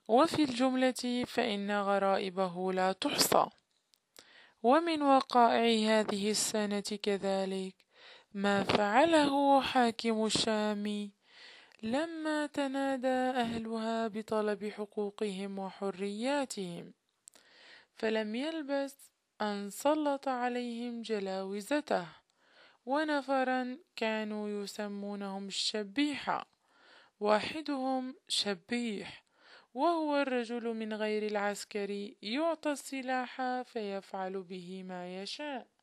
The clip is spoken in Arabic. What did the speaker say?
وفي الجملة فإن غرائبه لا تحصى. ومن وقائع هذه السنة كذلك ما فعله حاكم الشام لما تنادى أهلها بطلب حقوقهم وحرياتهم، فلم يلبث أن سلط عليهم جلاوزته ونفرا كانوا يسمونهم الشبيحة. واحدهم شبيح، وهو الرجل من غير العسكري يعطى السلاح فيفعل به ما يشاء.